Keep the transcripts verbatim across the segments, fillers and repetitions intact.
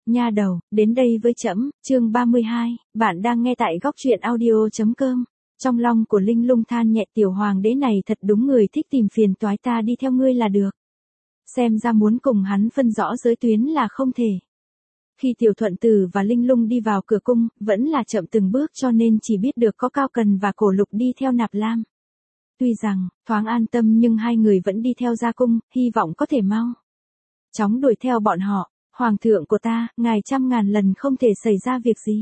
Nha đầu, đến đây với trẫm, chương ba mươi hai, bạn đang nghe tại góc truyện audio.com. Trong lòng của Linh Lung than nhẹ, tiểu hoàng đế này thật đúng người thích tìm phiền toái, ta đi theo ngươi là được. Xem ra muốn cùng hắn phân rõ giới tuyến là không thể. Khi Tiểu Thuận Tử và Linh Lung đi vào cửa cung, vẫn là chậm từng bước cho nên chỉ biết được có Cao Cần và Cổ Lục đi theo Nạp Lam. Tuy rằng, thoáng an tâm nhưng hai người vẫn đi theo ra cung, hy vọng có thể mau chóng đuổi theo bọn họ. Hoàng thượng của ta, ngài trăm ngàn lần không thể xảy ra việc gì.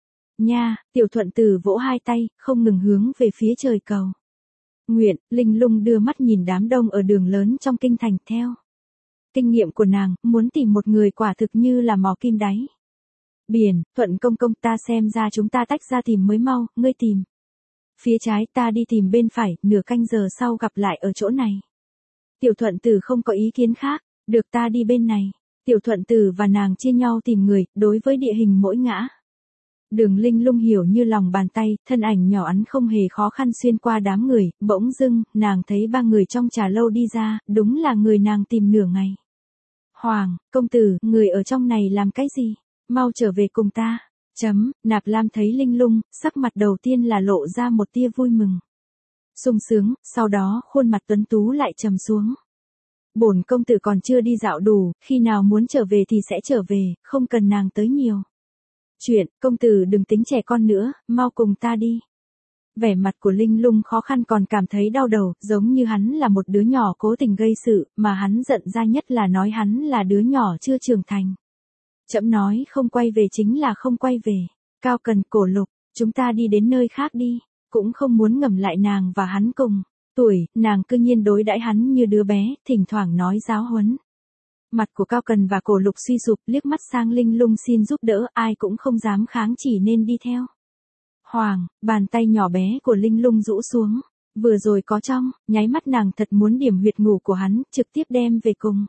Nha, Tiểu Thuận Tử vỗ hai tay, không ngừng hướng về phía trời cầu nguyện. Linh Lung đưa mắt nhìn đám đông ở đường lớn trong kinh thành, theo kinh nghiệm của nàng, muốn tìm một người quả thực như là mò kim đáy biển. Thuận công công, ta xem ra chúng ta tách ra tìm mới mau, ngươi tìm phía trái, ta đi tìm bên phải, nửa canh giờ sau gặp lại ở chỗ này. Tiểu Thuận Tử không có ý kiến khác, được, ta đi bên này. Tiểu Thuận Tử và nàng chia nhau tìm người, đối với địa hình mỗi ngã đường Linh Lung hiểu như lòng bàn tay, thân ảnh nhỏ ắn không hề khó khăn xuyên qua đám người. Bỗng dưng, nàng thấy ba người trong trà lâu đi ra, đúng là người nàng tìm nửa ngày. Hoàng, công tử, người ở trong này làm cái gì? Mau trở về cùng ta. Chấm, Nạp Lam thấy Linh Lung, sắc mặt đầu tiên là lộ ra một tia vui mừng, sung sướng, sau đó khuôn mặt tuấn tú lại trầm xuống. Bổn công tử còn chưa đi dạo đủ, khi nào muốn trở về thì sẽ trở về, không cần nàng tới nhiều chuyện. Công tử đừng tính trẻ con nữa, mau cùng ta đi. Vẻ mặt của Linh Lung khó khăn, còn cảm thấy đau đầu, giống như hắn là một đứa nhỏ cố tình gây sự, mà hắn giận ra nhất là nói hắn là đứa nhỏ chưa trưởng thành. Chậm nói không quay về chính là không quay về. Cao Cần, Cổ Lục, chúng ta đi đến nơi khác đi. Cũng không muốn ngầm lại nàng và hắn cùng tuổi, nàng cư nhiên đối đãi hắn như đứa bé, thỉnh thoảng nói giáo huấn. Mặt của Cao Cần và Cổ Lục suy sụp, liếc mắt sang Linh Lung xin giúp đỡ, ai cũng không dám kháng chỉ nên đi theo. Hoàng, bàn tay nhỏ bé của Linh Lung rũ xuống, vừa rồi có trong nháy mắt nàng thật muốn điểm huyệt ngủ của hắn, trực tiếp đem về cùng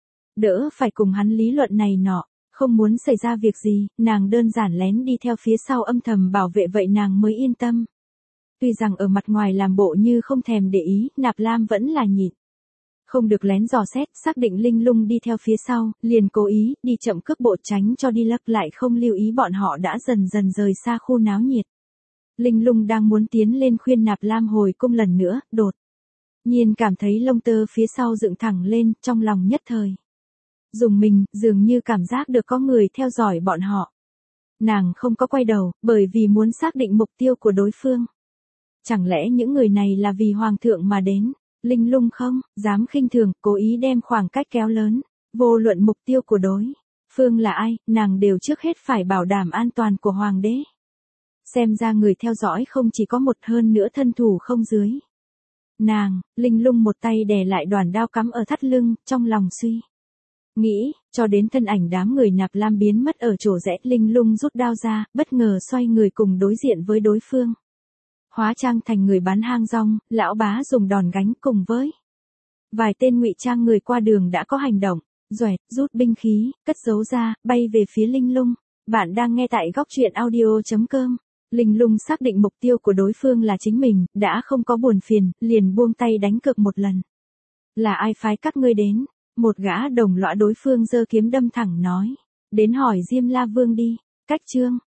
đỡ phải cùng hắn lý luận này nọ. Không muốn xảy ra việc gì, nàng đơn giản lén đi theo phía sau âm thầm bảo vệ, vậy nàng mới yên tâm. Tuy rằng ở mặt ngoài làm bộ như không thèm để ý, Nạp Lam vẫn là nhịn không được lén dò xét, xác định Linh Lung đi theo phía sau, liền cố ý đi chậm cước bộ tránh cho đi lắc, lại không lưu ý bọn họ đã dần dần rời xa khu náo nhiệt. Linh Lung đang muốn tiến lên khuyên Nạp Lam hồi cung lần nữa, đột nhiên cảm thấy lông tơ phía sau dựng thẳng lên, trong lòng nhất thời dùng mình, dường như cảm giác được có người theo dõi bọn họ. Nàng không có quay đầu, bởi vì muốn xác định mục tiêu của đối phương. Chẳng lẽ những người này là vì hoàng thượng mà đến? Linh Lung không dám khinh thường, cố ý đem khoảng cách kéo lớn. Vô luận mục tiêu của đối phương là ai, nàng đều trước hết phải bảo đảm an toàn của hoàng đế. Xem ra người theo dõi không chỉ có một, hơn nữa thân thủ không dưới nàng. Linh Lung một tay đè lại đoàn đao cắm ở thắt lưng, trong lòng suy nghĩ, cho đến thân ảnh đám người Nạp Lam biến mất ở chỗ rẽ, Linh Lung rút đao ra, bất ngờ xoay người cùng đối diện với đối phương. Hóa trang thành người bán hang rong, lão bá dùng đòn gánh cùng với vài tên ngụy trang người qua đường đã có hành động, doẹt, rút binh khí, cất giấu ra, bay về phía Linh Lung. Bạn đang nghe tại góc truyện audio.com. Linh Lung xác định mục tiêu của đối phương là chính mình, đã không có buồn phiền, liền buông tay đánh cược một lần. Là ai phái các ngươi đến? Một gã đồng lõa đối phương giơ kiếm đâm thẳng nói. Đến hỏi Diêm La Vương đi. Cách chương.